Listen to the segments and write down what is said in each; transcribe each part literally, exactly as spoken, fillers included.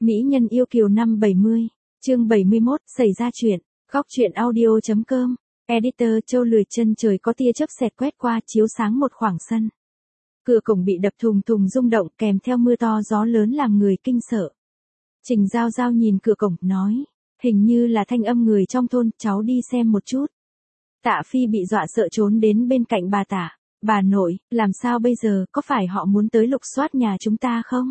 Mỹ nhân yêu kiều năm bảy mươi, chương bảy mươi mốt, xảy ra chuyện, góc truyện audio.com, editor Châu lười chân trời có tia chớp xẹt quét qua chiếu sáng một khoảng sân. Cửa cổng bị đập thùng thùng rung động kèm theo mưa to gió lớn làm người kinh sợ. Trình Giao Giao nhìn cửa cổng, nói, hình như là thanh âm người trong thôn, cháu đi xem một chút. Tạ Phi bị dọa sợ trốn đến bên cạnh bà Tạ. Bà nội, làm sao bây giờ, có phải họ muốn tới lục soát nhà chúng ta không?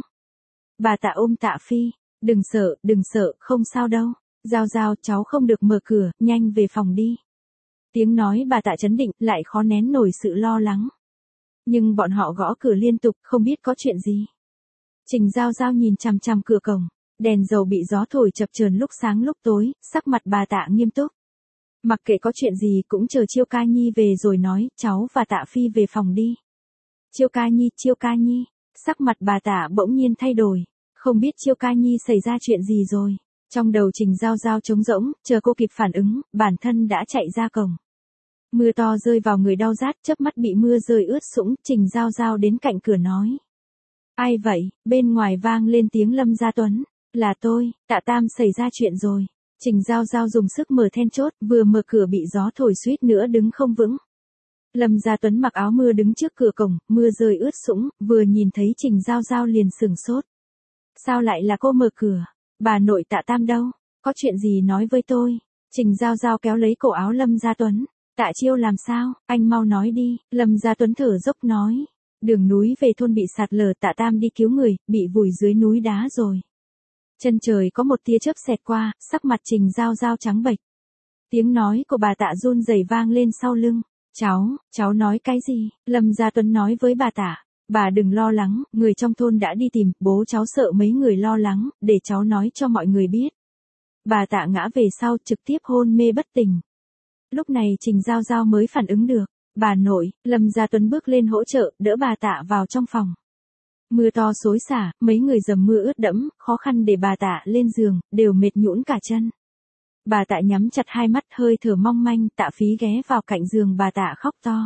Bà Tạ ôm Tạ Phi, đừng sợ, đừng sợ, không sao đâu. Giao Giao, cháu không được mở cửa, nhanh về phòng đi. Tiếng nói bà Tạ trấn định, lại khó nén nổi sự lo lắng. Nhưng bọn họ gõ cửa liên tục, không biết có chuyện gì. Trình Giao Giao nhìn chằm chằm cửa cổng, đèn dầu bị gió thổi chập chờn lúc sáng lúc tối, sắc mặt bà Tạ nghiêm túc. Mặc kệ có chuyện gì cũng chờ Chiêu Ca Nhi về rồi nói, cháu và Tạ Phi về phòng đi. Chiêu Ca Nhi, Chiêu Ca Nhi, sắc mặt bà Tạ bỗng nhiên thay đổi, không biết Chiêu Ca Nhi xảy ra chuyện gì rồi. Trong đầu Trình Giao Giao trống rỗng, chờ cô kịp phản ứng, bản thân đã chạy ra cổng. Mưa to rơi vào người đau rát, chớp mắt bị mưa rơi ướt sũng, Trình Giao Giao đến cạnh cửa nói. Ai vậy? Bên ngoài vang lên tiếng Lâm Gia Tuấn. Là tôi, Tạ Tam xảy ra chuyện rồi. Trình Giao Giao dùng sức mở then chốt, vừa mở cửa bị gió thổi suýt nữa đứng không vững. Lâm Gia Tuấn mặc áo mưa đứng trước cửa cổng, mưa rơi ướt sũng, vừa nhìn thấy Trình Giao Giao liền sừng sốt. Sao lại là cô mở cửa? Bà nội Tạ Tam đâu? Có chuyện gì nói với tôi? Trình Giao Giao kéo lấy cổ áo Lâm Gia Tuấn. Tạ Chiêu làm sao? Anh mau nói đi. Lâm Gia Tuấn thở dốc nói. Đường núi về thôn bị sạt lở, Tạ Tam đi cứu người, bị vùi dưới núi đá rồi. Chân trời có một tia chớp xẹt qua, sắc mặt Trình Giao Giao trắng bệch. Tiếng nói của bà Tạ run rẩy vang lên sau lưng. Cháu, cháu nói cái gì? Lâm Gia Tuấn nói với bà Tạ. Bà đừng lo lắng, người trong thôn đã đi tìm, bố cháu sợ mấy người lo lắng, để cháu nói cho mọi người biết. Bà Tạ ngã về sau, trực tiếp hôn mê bất tỉnh. Lúc này Trình Giao Giao mới phản ứng được. Bà nội, Lâm Gia Tuấn bước lên hỗ trợ, đỡ bà Tạ vào trong phòng. Mưa to xối xả, mấy người dầm mưa ướt đẫm, khó khăn để bà Tạ lên giường, đều mệt nhũn cả chân. Bà Tạ nhắm chặt hai mắt hơi thở mong manh, Tạ Phí ghé vào cạnh giường bà Tạ khóc to.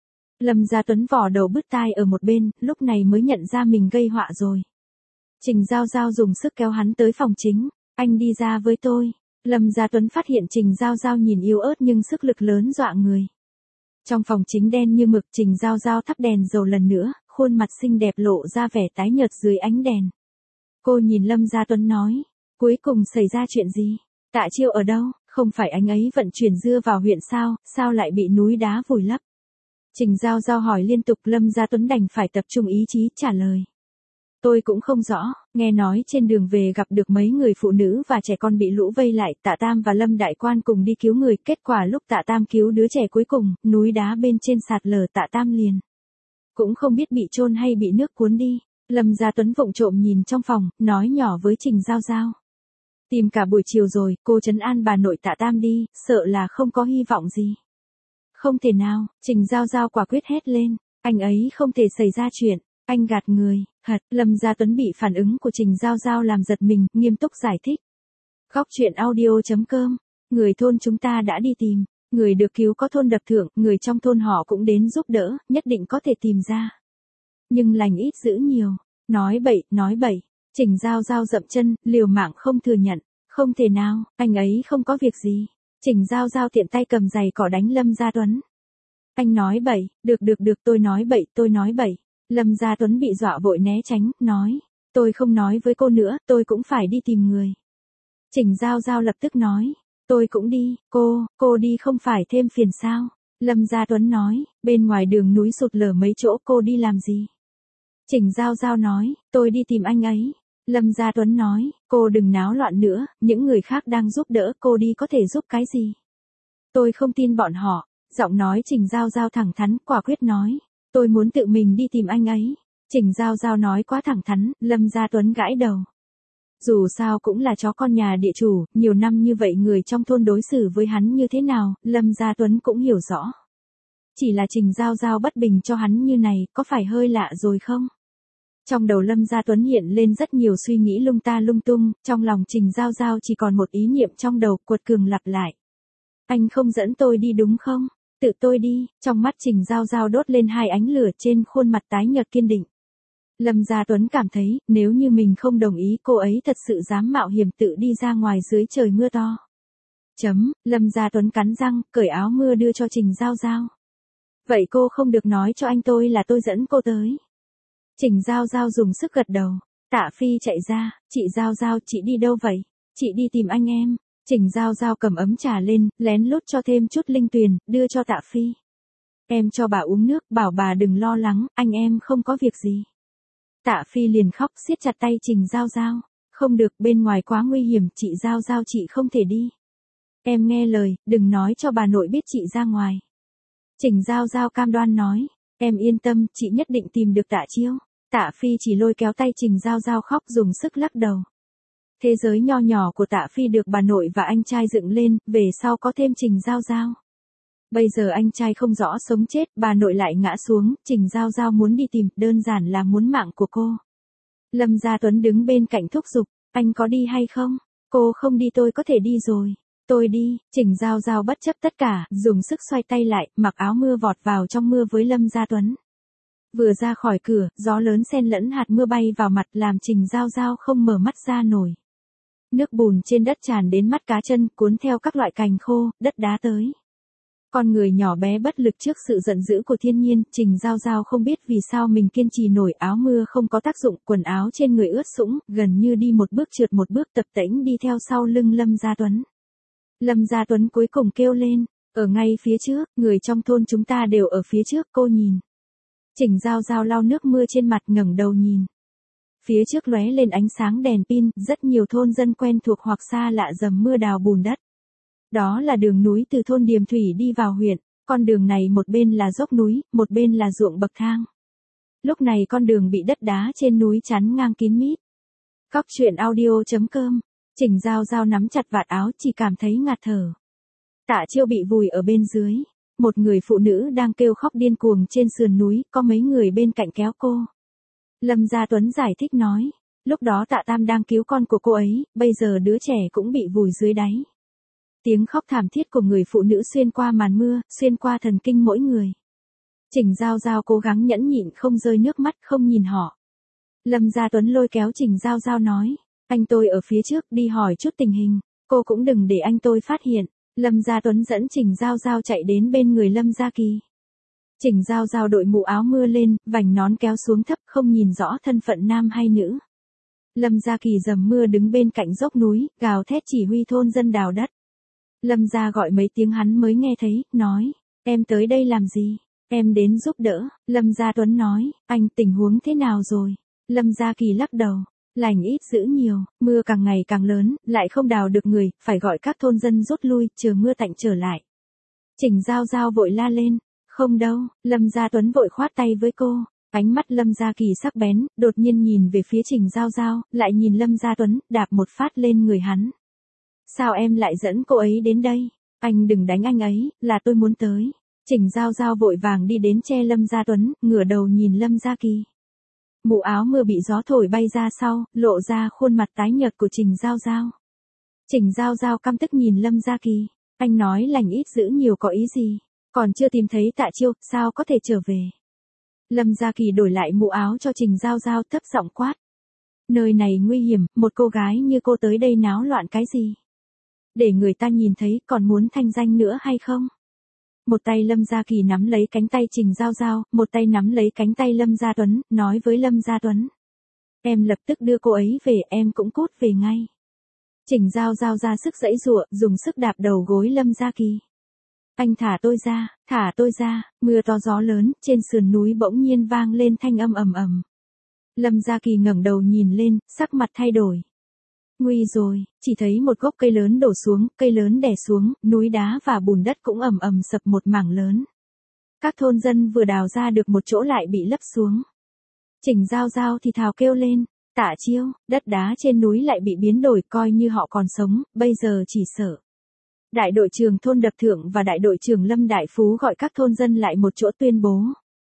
Lâm Gia Tuấn vò đầu bứt tai ở một bên, lúc này mới nhận ra mình gây họa rồi. Trình Giao Giao dùng sức kéo hắn tới phòng chính, anh đi ra với tôi. Lâm Gia Tuấn phát hiện Trình Giao Giao nhìn yếu ớt nhưng sức lực lớn dọa người. Trong phòng chính đen như mực, Trình Giao Giao thắp đèn dầu lần nữa, khuôn mặt xinh đẹp lộ ra vẻ tái nhợt dưới ánh đèn. Cô nhìn Lâm Gia Tuấn nói, cuối cùng xảy ra chuyện gì? Tạ Chiêu ở đâu? Không phải anh ấy vận chuyển dưa vào huyện sao, sao lại bị núi đá vùi lấp? Trình Giao Giao hỏi liên tục, Lâm Gia Tuấn đành phải tập trung ý chí trả lời. Tôi cũng không rõ, nghe nói trên đường về gặp được mấy người phụ nữ và trẻ con bị lũ vây lại, Tạ Tam và Lâm Đại Quan cùng đi cứu người, kết quả lúc Tạ Tam cứu đứa trẻ cuối cùng, núi đá bên trên sạt lở, Tạ Tam liền. Cũng không biết bị chôn hay bị nước cuốn đi. Lâm Gia Tuấn vụng trộm nhìn trong phòng, nói nhỏ với Trình Giao Giao. Tìm cả buổi chiều rồi, cô trấn an bà nội Tạ Tam đi, sợ là không có hy vọng gì. Không thể nào, Trình Giao Giao quả quyết hét lên, anh ấy không thể xảy ra chuyện, anh gạt người, hật. Lâm Gia Tuấn bị phản ứng của Trình Giao Giao làm giật mình, nghiêm túc giải thích. Góc truyện audio.com, người thôn chúng ta đã đi tìm, người được cứu có thôn Đập Thượng, người trong thôn họ cũng đến giúp đỡ, nhất định có thể tìm ra. Nhưng lành ít dữ nhiều, nói bậy, nói bậy, Trình Giao Giao dậm chân, liều mạng không thừa nhận, không thể nào, anh ấy không có việc gì. Trình Giao Giao tiện tay cầm giày cỏ đánh Lâm Gia Tuấn. Anh nói bậy, được được được tôi nói bậy, tôi nói bậy. Lâm Gia Tuấn bị dọa vội né tránh, nói, tôi không nói với cô nữa, tôi cũng phải đi tìm người. Trình Giao Giao lập tức nói, tôi cũng đi, cô, cô đi không phải thêm phiền sao? Lâm Gia Tuấn nói, bên ngoài đường núi sụt lở mấy chỗ, cô đi làm gì? Trình Giao Giao nói, tôi đi tìm anh ấy. Lâm Gia Tuấn nói, cô đừng náo loạn nữa, những người khác đang giúp đỡ, cô đi có thể giúp cái gì? Tôi không tin bọn họ. Giọng nói Trình Giao Giao thẳng thắn, quả quyết nói, tôi muốn tự mình đi tìm anh ấy. Trình Giao Giao nói quá thẳng thắn, Lâm Gia Tuấn gãi đầu. Dù sao cũng là chó con nhà địa chủ, nhiều năm như vậy người trong thôn đối xử với hắn như thế nào, Lâm Gia Tuấn cũng hiểu rõ. Chỉ là Trình Giao Giao bất bình cho hắn như này, có phải hơi lạ rồi không? Trong đầu Lâm Gia Tuấn hiện lên rất nhiều suy nghĩ lung ta lung tung, trong lòng Trình Giao Giao chỉ còn một ý niệm trong đầu, quật cường lặp lại. Anh không dẫn tôi đi đúng không? Tự tôi đi. Trong mắt Trình Giao Giao đốt lên hai ánh lửa, trên khuôn mặt tái nhợt kiên định. Lâm Gia Tuấn cảm thấy, nếu như mình không đồng ý cô ấy thật sự dám mạo hiểm tự đi ra ngoài dưới trời mưa to. Chấm, Lâm Gia Tuấn cắn răng, cởi áo mưa đưa cho Trình Giao Giao. Vậy cô không được nói cho anh tôi là tôi dẫn cô tới. Trình Giao Giao dùng sức gật đầu. Tạ Phi chạy ra, chị Giao Giao, chị đi đâu vậy? Chị đi tìm anh em. Trình Giao Giao cầm ấm trà lên, lén lút cho thêm chút linh tuyền, đưa cho Tạ Phi. Em cho bà uống nước, bảo bà đừng lo lắng, anh em không có việc gì. Tạ Phi liền khóc siết chặt tay Trình Giao Giao. Không được, bên ngoài quá nguy hiểm, chị Giao Giao chị không thể đi. Em nghe lời, đừng nói cho bà nội biết chị ra ngoài. Trình Giao Giao cam đoan nói, em yên tâm, chị nhất định tìm được Tạ Chiêu. Tạ Phi chỉ lôi kéo tay Trình Giao Giao khóc dùng sức lắc đầu. Thế giới nho nhỏ của Tạ Phi được bà nội và anh trai dựng lên, về sau có thêm Trình Giao Giao. Bây giờ anh trai không rõ sống chết, bà nội lại ngã xuống, Trình Giao Giao muốn đi tìm, đơn giản là muốn mạng của cô. Lâm Gia Tuấn đứng bên cạnh thúc giục, anh có đi hay không? Cô không đi tôi có thể đi rồi. Tôi đi, Trình Giao Giao bất chấp tất cả, dùng sức xoay tay lại, mặc áo mưa vọt vào trong mưa với Lâm Gia Tuấn. Vừa ra khỏi cửa, gió lớn xen lẫn hạt mưa bay vào mặt làm Trình Giao Giao không mở mắt ra nổi. Nước bùn trên đất tràn đến mắt cá chân, cuốn theo các loại cành khô, đất đá tới. Con người nhỏ bé bất lực trước sự giận dữ của thiên nhiên, Trình Giao Giao không biết vì sao mình kiên trì nổi, áo mưa không có tác dụng, quần áo trên người ướt sũng, gần như đi một bước trượt một bước, tập tễnh đi theo sau lưng Lâm Gia Tuấn. Lâm Gia Tuấn cuối cùng kêu lên, ở ngay phía trước, người trong thôn chúng ta đều ở phía trước, cô nhìn. Trình Giao Giao lau nước mưa trên mặt, ngẩng đầu nhìn. Phía trước lóe lên ánh sáng đèn pin, rất nhiều thôn dân quen thuộc hoặc xa lạ dầm mưa đào bùn đất. Đó là đường núi từ thôn Điềm Thủy đi vào huyện, con đường này một bên là dốc núi, một bên là ruộng bậc thang. Lúc này con đường bị đất đá trên núi chắn ngang kín mít. Cóc truyện audio chấm com, Trình Giao Giao nắm chặt vạt áo, chỉ cảm thấy ngạt thở. Tạ Chiêu bị vùi ở bên dưới, một người phụ nữ đang kêu khóc điên cuồng trên sườn núi, có mấy người bên cạnh kéo cô. Lâm Gia Tuấn giải thích nói, lúc đó Tạ Tam đang cứu con của cô ấy, bây giờ đứa trẻ cũng bị vùi dưới đáy. Tiếng khóc thảm thiết của người phụ nữ xuyên qua màn mưa, xuyên qua thần kinh mỗi người. Trình Giao Giao cố gắng nhẫn nhịn không rơi nước mắt, không nhìn họ. Lâm Gia Tuấn lôi kéo Trình Giao Giao nói, anh tôi ở phía trước, đi hỏi chút tình hình, cô cũng đừng để anh tôi phát hiện. Lâm Gia Tuấn dẫn Trình Giao Giao chạy đến bên người Lâm Gia Kỳ. Trình Giao Giao đội mũ áo mưa lên, vành nón kéo xuống thấp, không nhìn rõ thân phận nam hay nữ. Lâm Gia Kỳ dầm mưa đứng bên cạnh dốc núi, gào thét chỉ huy thôn dân đào đất. Lâm Gia gọi mấy tiếng hắn mới nghe thấy, nói, em tới đây làm gì? Em đến giúp đỡ. Lâm Gia Tuấn nói, anh tình huống thế nào rồi? Lâm Gia Kỳ lắc đầu, lành ít dữ nhiều, mưa càng ngày càng lớn, lại không đào được người, phải gọi các thôn dân rút lui, chờ mưa tạnh trở lại. Trình Giao Giao vội la lên, không đâu. Lâm Gia Tuấn vội khoát tay với cô. Ánh mắt Lâm Gia Kỳ sắc bén, đột nhiên nhìn về phía Trình Giao Giao, lại nhìn Lâm Gia Tuấn, đạp một phát lên người hắn. Sao em lại dẫn cô ấy đến đây? Anh đừng đánh anh ấy, là tôi muốn tới. Trình Giao Giao vội vàng đi đến che Lâm Gia Tuấn, ngửa đầu nhìn Lâm Gia Kỳ. Mũ áo mưa bị gió thổi bay ra sau, lộ ra khuôn mặt tái nhợt của Trình Giao Giao. Trình Giao Giao căm tức nhìn Lâm Gia Kỳ. Anh nói lành ít dữ nhiều có ý gì? Còn chưa tìm thấy Tạ Chiêu, sao có thể trở về? Lâm Gia Kỳ đổi lại mũ áo cho Trình Giao Giao, thấp giọng quát. Nơi này nguy hiểm, một cô gái như cô tới đây náo loạn cái gì? Để người ta nhìn thấy, còn muốn thanh danh nữa hay không? Một tay Lâm Gia Kỳ nắm lấy cánh tay Trình Giao Giao, một tay nắm lấy cánh tay Lâm Gia Tuấn, nói với Lâm Gia Tuấn. Em lập tức đưa cô ấy về, em cũng cút về ngay. Trình Giao Giao ra sức giãy giụa, dùng sức đạp đầu gối Lâm Gia Kỳ. Anh thả tôi ra, thả tôi ra. Mưa to gió lớn, trên sườn núi bỗng nhiên vang lên thanh âm ầm ầm. Lâm Gia Kỳ ngẩng đầu nhìn lên, sắc mặt thay đổi. Nguy rồi, chỉ thấy một gốc cây lớn đổ xuống, cây lớn đè xuống, núi đá và bùn đất cũng ầm ầm sập một mảng lớn. Các thôn dân vừa đào ra được một chỗ lại bị lấp xuống. Trình Giao Giao thì thào kêu lên, Tạ Chiêu, đất đá trên núi lại bị biến đổi, coi như họ còn sống, bây giờ chỉ sợ. Đại đội trưởng thôn Đập Thượng và đại đội trưởng Lâm Đại Phú gọi các thôn dân lại một chỗ tuyên bố.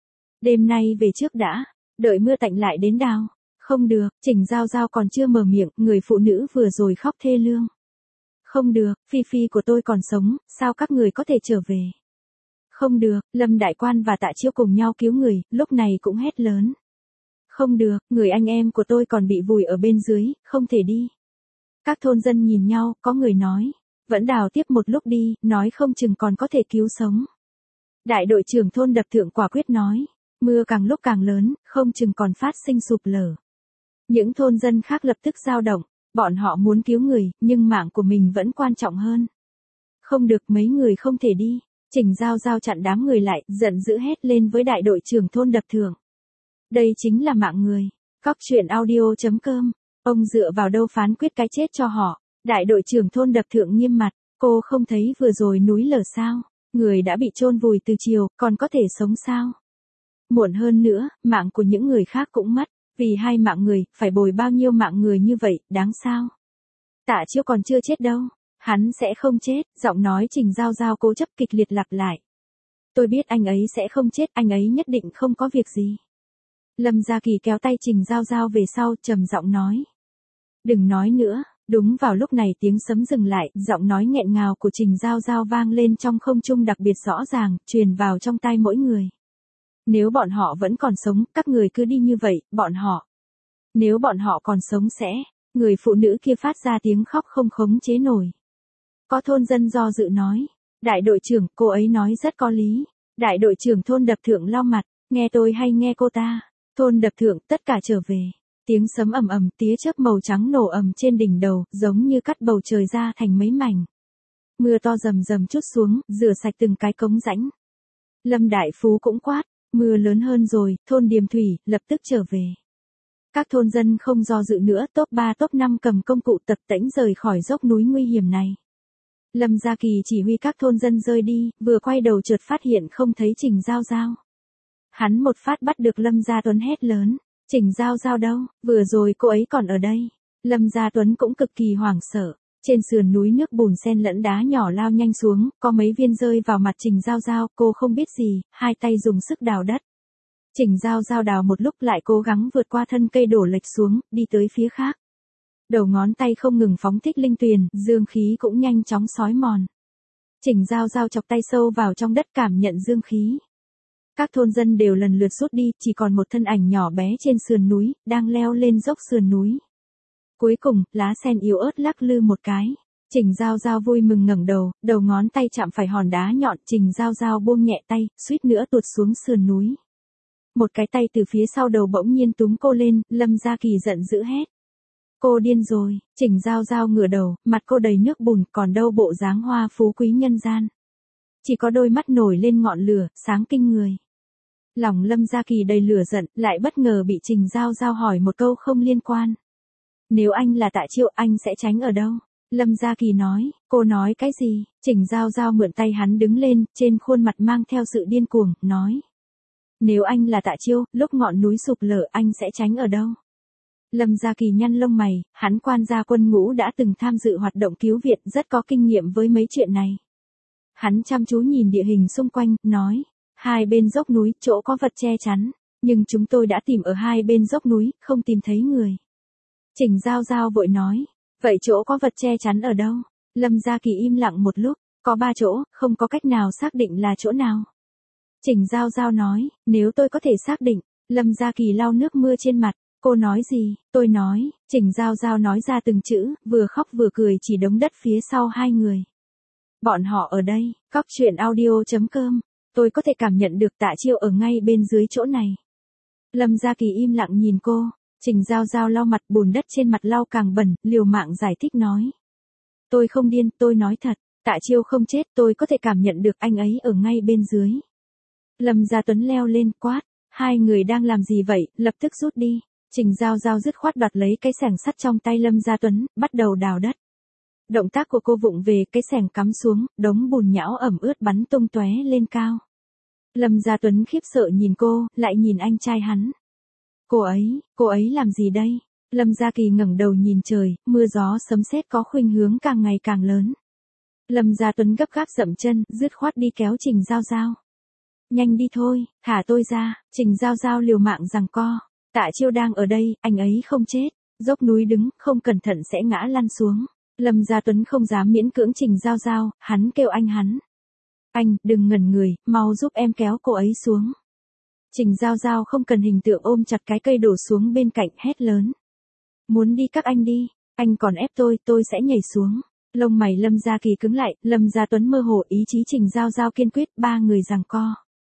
Đêm nay về trước đã, đợi mưa tạnh lại đến đào. Không được, Trình Giao Giao còn chưa mở miệng, người phụ nữ vừa rồi khóc thê lương. Không được, Phi Phi của tôi còn sống, sao các người có thể trở về? Không được, Lâm Đại Quan và Tạ Chiêu cùng nhau cứu người, lúc này cũng hét lớn. Không được, người anh em của tôi còn bị vùi ở bên dưới, không thể đi. Các thôn dân nhìn nhau, có người nói. Vẫn đào tiếp một lúc đi, nói không chừng còn có thể cứu sống. Đại đội trưởng thôn Đập Thượng quả quyết nói. Mưa càng lúc càng lớn, không chừng còn phát sinh sụp lở. Những thôn dân khác lập tức dao động, bọn họ muốn cứu người, nhưng mạng của mình vẫn quan trọng hơn. Không được, mấy người không thể đi. Trình Giao Giao chặn đám người lại, giận dữ hét lên với đại đội trưởng thôn Đập Thượng. Đây chính là mạng người. Cóc truyện audio chấm com. Ông dựa vào đâu phán quyết cái chết cho họ? Đại đội trưởng thôn Đập Thượng nghiêm mặt. Cô không thấy vừa rồi núi lở sao? Người đã bị chôn vùi từ chiều, còn có thể sống sao? Muộn hơn nữa, mạng của những người khác cũng mất. Vì hai mạng người, phải bồi bao nhiêu mạng người như vậy, đáng sao? Tạ Chiêu còn chưa chết đâu. Hắn sẽ không chết, giọng nói Trình Giao Giao cố chấp kịch liệt lặp lại. Tôi biết anh ấy sẽ không chết, anh ấy nhất định không có việc gì. Lâm Gia Kỳ kéo tay Trình Giao Giao về sau, trầm giọng nói. Đừng nói nữa. Đúng vào lúc này tiếng sấm dừng lại, giọng nói nghẹn ngào của Trình Giao Giao vang lên trong không trung đặc biệt rõ ràng, truyền vào trong tai mỗi người. Nếu bọn họ vẫn còn sống, các người cứ đi như vậy, bọn họ. Nếu bọn họ còn sống sẽ, người phụ nữ kia phát ra tiếng khóc không khống chế nổi. Có thôn dân do dự nói. Đại đội trưởng, cô ấy nói rất có lý. Đại đội trưởng thôn Đập Thượng lau mặt, nghe tôi hay nghe cô ta. Thôn Đập Thượng, tất cả trở về. Tiếng sấm ầm ầm, tía chớp màu trắng nổ ầm trên đỉnh đầu, giống như cắt bầu trời ra thành mấy mảnh. Mưa to rầm rầm trút xuống, rửa sạch từng cái cống rãnh. Lâm Đại Phú cũng quát, mưa lớn hơn rồi, thôn Điềm Thủy, lập tức trở về. Các thôn dân không do dự nữa, top ba top năm cầm công cụ tập tễnh rời khỏi dốc núi nguy hiểm này. Lâm Gia Kỳ chỉ huy các thôn dân rơi đi, vừa quay đầu chợt phát hiện không thấy Trình Giao Giao. Hắn một phát bắt được Lâm Gia Tuấn hét lớn. Trình Giao Giao đâu, vừa rồi cô ấy còn ở đây. Lâm Gia Tuấn cũng cực kỳ hoảng sợ. Trên sườn núi nước bùn xen lẫn đá nhỏ lao nhanh xuống, có mấy viên rơi vào mặt Trình Giao Giao, cô không biết gì, hai tay dùng sức đào đất. Trình Giao Giao đào một lúc lại cố gắng vượt qua thân cây đổ lệch xuống, đi tới phía khác. Đầu ngón tay không ngừng phóng thích linh tuyền, dương khí cũng nhanh chóng xói mòn. Trình Giao Giao chọc tay sâu vào trong đất cảm nhận dương khí. Các thôn dân đều lần lượt rút đi, chỉ còn một thân ảnh nhỏ bé trên sườn núi, đang leo lên dốc sườn núi. Cuối cùng, lá sen yếu ớt lắc lư một cái. Trình Giao Giao vui mừng ngẩng đầu, đầu ngón tay chạm phải hòn đá nhọn, Trình Giao Giao buông nhẹ tay, suýt nữa tuột xuống sườn núi. Một cái tay từ phía sau đầu bỗng nhiên túm cô lên, Lâm Gia Kỳ giận dữ hét. Cô điên rồi, Trình Giao Giao ngửa đầu, mặt cô đầy nước bùn, còn đâu bộ dáng hoa phú quý nhân gian. Chỉ có đôi mắt nổi lên ngọn lửa, sáng kinh người. Lòng Lâm Gia Kỳ đầy lửa giận, lại bất ngờ bị Trình Giao Giao hỏi một câu không liên quan. Nếu anh là Tạ Chiêu, anh sẽ tránh ở đâu? Lâm Gia Kỳ nói, cô nói cái gì? Trình Giao Giao mượn tay hắn đứng lên, trên khuôn mặt mang theo sự điên cuồng, nói. Nếu anh là Tạ Chiêu, lúc ngọn núi sụp lở anh sẽ tránh ở đâu? Lâm Gia Kỳ nhăn lông mày, hắn quan gia quân ngũ đã từng tham dự hoạt động cứu viện, rất có kinh nghiệm với mấy chuyện này. Hắn chăm chú nhìn địa hình xung quanh, nói. Hai bên dốc núi, chỗ có vật che chắn, nhưng chúng tôi đã tìm ở hai bên dốc núi, không tìm thấy người. Trình Giao Giao vội nói, vậy chỗ có vật che chắn ở đâu? Lâm Gia Kỳ im lặng một lúc, có ba chỗ, không có cách nào xác định là chỗ nào. Trình Giao Giao nói, nếu tôi có thể xác định, Lâm Gia Kỳ lau nước mưa trên mặt, cô nói gì? Tôi nói, Trình Giao Giao nói ra từng chữ, vừa khóc vừa cười chỉ đống đất phía sau hai người. Bọn họ ở đây, cóc truyện audio chấm com. Tôi có thể cảm nhận được Tạ Chiêu ở ngay bên dưới chỗ này. Lâm Gia Kỳ im lặng nhìn cô, Trình Giao Giao lau mặt, bùn đất trên mặt lau càng bẩn, liều mạng giải thích nói. Tôi không điên, tôi nói thật, Tạ Chiêu không chết, tôi có thể cảm nhận được anh ấy ở ngay bên dưới. Lâm Gia Tuấn leo lên, quát, hai người đang làm gì vậy, lập tức rút đi. Trình Giao Giao dứt khoát đoạt lấy cái xẻng sắt trong tay Lâm Gia Tuấn, bắt đầu đào đất. Động tác của cô vụng về, cái xẻng cắm xuống, đống bùn nhão ẩm ướt bắn tung tóe lên cao. Lâm Gia Tuấn khiếp sợ nhìn cô, lại nhìn anh trai hắn. Cô ấy, cô ấy làm gì đây? Lâm Gia Kỳ ngẩng đầu nhìn trời, mưa gió sấm sét có khuynh hướng càng ngày càng lớn. Lâm Gia Tuấn gấp gáp dậm chân, dứt khoát đi kéo Trình Giao Giao. Nhanh đi thôi, thả tôi ra. Trình Giao Giao liều mạng giằng co. Tạ Chiêu đang ở đây, anh ấy không chết. Dốc núi đứng, không cẩn thận sẽ ngã lăn xuống. Lâm Gia Tuấn không dám miễn cưỡng Trình Giao Giao, hắn kêu anh hắn. Anh, đừng ngẩn người, mau giúp em kéo cô ấy xuống. Trình Giao Giao không cần hình tượng ôm chặt cái cây đổ xuống bên cạnh hét lớn. Muốn đi các anh đi, anh còn ép tôi, tôi sẽ nhảy xuống. Lông mày Lâm Gia Kỳ cứng lại, Lâm Gia Tuấn mơ hồ, ý chí Trình Giao Giao kiên quyết, ba người giằng co.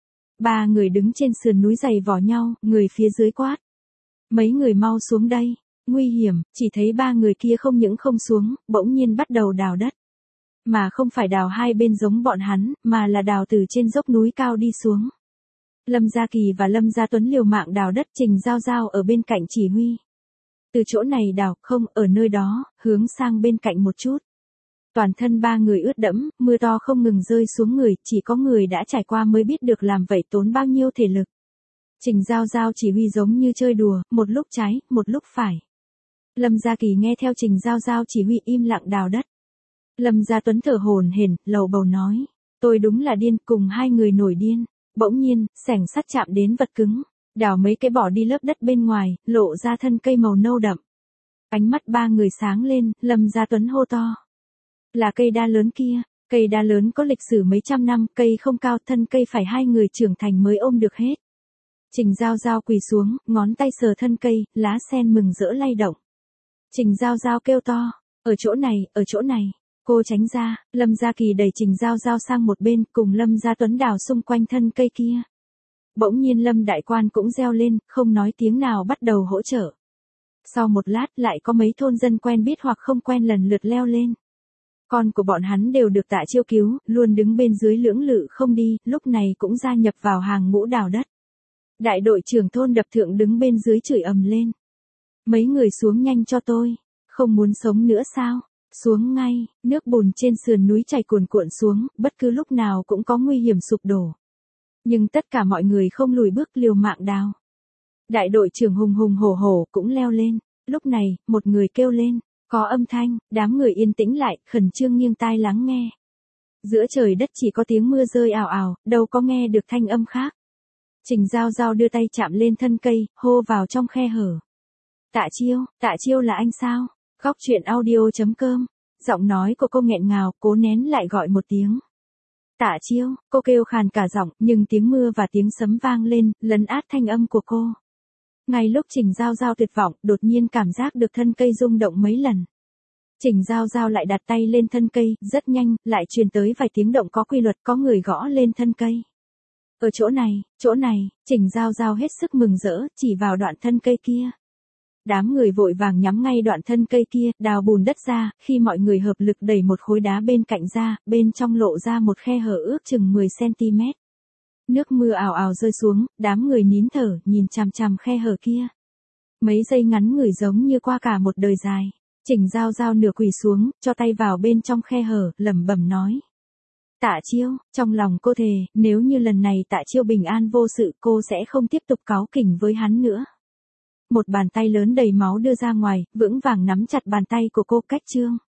Ba người đứng trên sườn núi giày vò nhau, người phía dưới quát. Mấy người mau xuống đây, nguy hiểm, chỉ thấy ba người kia không những không xuống, bỗng nhiên bắt đầu đào đất. Mà không phải đào hai bên giống bọn hắn, mà là đào từ trên dốc núi cao đi xuống. Lâm Gia Kỳ và Lâm Gia Tuấn liều mạng đào đất, Trình Giao Giao ở bên cạnh chỉ huy. Từ chỗ này đào, không, ở nơi đó, hướng sang bên cạnh một chút. Toàn thân ba người ướt đẫm, mưa to không ngừng rơi xuống người, chỉ có người đã trải qua mới biết được làm vậy tốn bao nhiêu thể lực. Trình Giao Giao chỉ huy giống như chơi đùa, một lúc trái, một lúc phải. Lâm Gia Kỳ nghe theo Trình Giao Giao chỉ huy im lặng đào đất. Lâm Gia Tuấn thở hổn hển, lầu bầu nói, tôi đúng là điên, cùng hai người nổi điên. Bỗng nhiên, xẻng sắt chạm đến vật cứng, đào mấy cái bỏ đi lớp đất bên ngoài, lộ ra thân cây màu nâu đậm. Ánh mắt ba người sáng lên, Lâm Gia Tuấn hô to. Là cây đa lớn kia, cây đa lớn có lịch sử mấy trăm năm, cây không cao, thân cây phải hai người trưởng thành mới ôm được hết. Trình Giao Giao quỳ xuống, ngón tay sờ thân cây, lá sen mừng rỡ lay động. Trình Giao Giao kêu to, ở chỗ này, ở chỗ này. Cô tránh ra, Lâm Gia Kỳ đẩy Trình Giao Giao sang một bên, cùng Lâm Gia Tuấn đào xung quanh thân cây kia. Bỗng nhiên Lâm Đại Quan cũng reo lên, không nói tiếng nào bắt đầu hỗ trợ. Sau một lát lại có mấy thôn dân quen biết hoặc không quen lần lượt leo lên. Con của bọn hắn đều được Tạ Chiêu cứu, luôn đứng bên dưới lưỡng lự không đi, lúc này cũng gia nhập vào hàng ngũ đào đất. Đại đội trưởng thôn Đập Thượng đứng bên dưới chửi ầm lên. Mấy người xuống nhanh cho tôi, không muốn sống nữa sao? Xuống ngay, nước bùn trên sườn núi chảy cuồn cuộn xuống, bất cứ lúc nào cũng có nguy hiểm sụp đổ. Nhưng tất cả mọi người không lùi bước liều mạng đào. Đại đội trưởng hùng hùng hổ hổ cũng leo lên, lúc này, một người kêu lên, có âm thanh, đám người yên tĩnh lại, khẩn trương nghiêng tai lắng nghe. Giữa trời đất chỉ có tiếng mưa rơi ào ào, đâu có nghe được thanh âm khác. Trình Giao Giao đưa tay chạm lên thân cây, hô vào trong khe hở. Tạ Chiêu, Tạ Chiêu là anh sao? Góc truyện audio chấm com, giọng nói của cô nghẹn ngào, cố nén lại gọi một tiếng. Tạ Chiêu, cô kêu khàn cả giọng, nhưng tiếng mưa và tiếng sấm vang lên, lấn át thanh âm của cô. Ngay lúc Trình Giao Giao tuyệt vọng, đột nhiên cảm giác được thân cây rung động mấy lần. Trình Giao Giao lại đặt tay lên thân cây, rất nhanh, lại truyền tới vài tiếng động có quy luật, có người gõ lên thân cây. Ở chỗ này, chỗ này, Trình Giao Giao hết sức mừng rỡ, chỉ vào đoạn thân cây kia. Đám người vội vàng nhắm ngay đoạn thân cây kia, đào bùn đất ra, khi mọi người hợp lực đẩy một khối đá bên cạnh ra, bên trong lộ ra một khe hở ước chừng mười xăng-ti-mét. Nước mưa ào ào rơi xuống, đám người nín thở, nhìn chằm chằm khe hở kia. Mấy giây ngắn ngủi giống như qua cả một đời dài. Trình Giao Giao nửa quỳ xuống, cho tay vào bên trong khe hở, lẩm bẩm nói. Tạ Chiêu, trong lòng cô thề, nếu như lần này Tạ Chiêu bình an vô sự, cô sẽ không tiếp tục cáu kỉnh với hắn nữa. Một bàn tay lớn đầy máu đưa ra ngoài, vững vàng nắm chặt bàn tay của cô cách trương.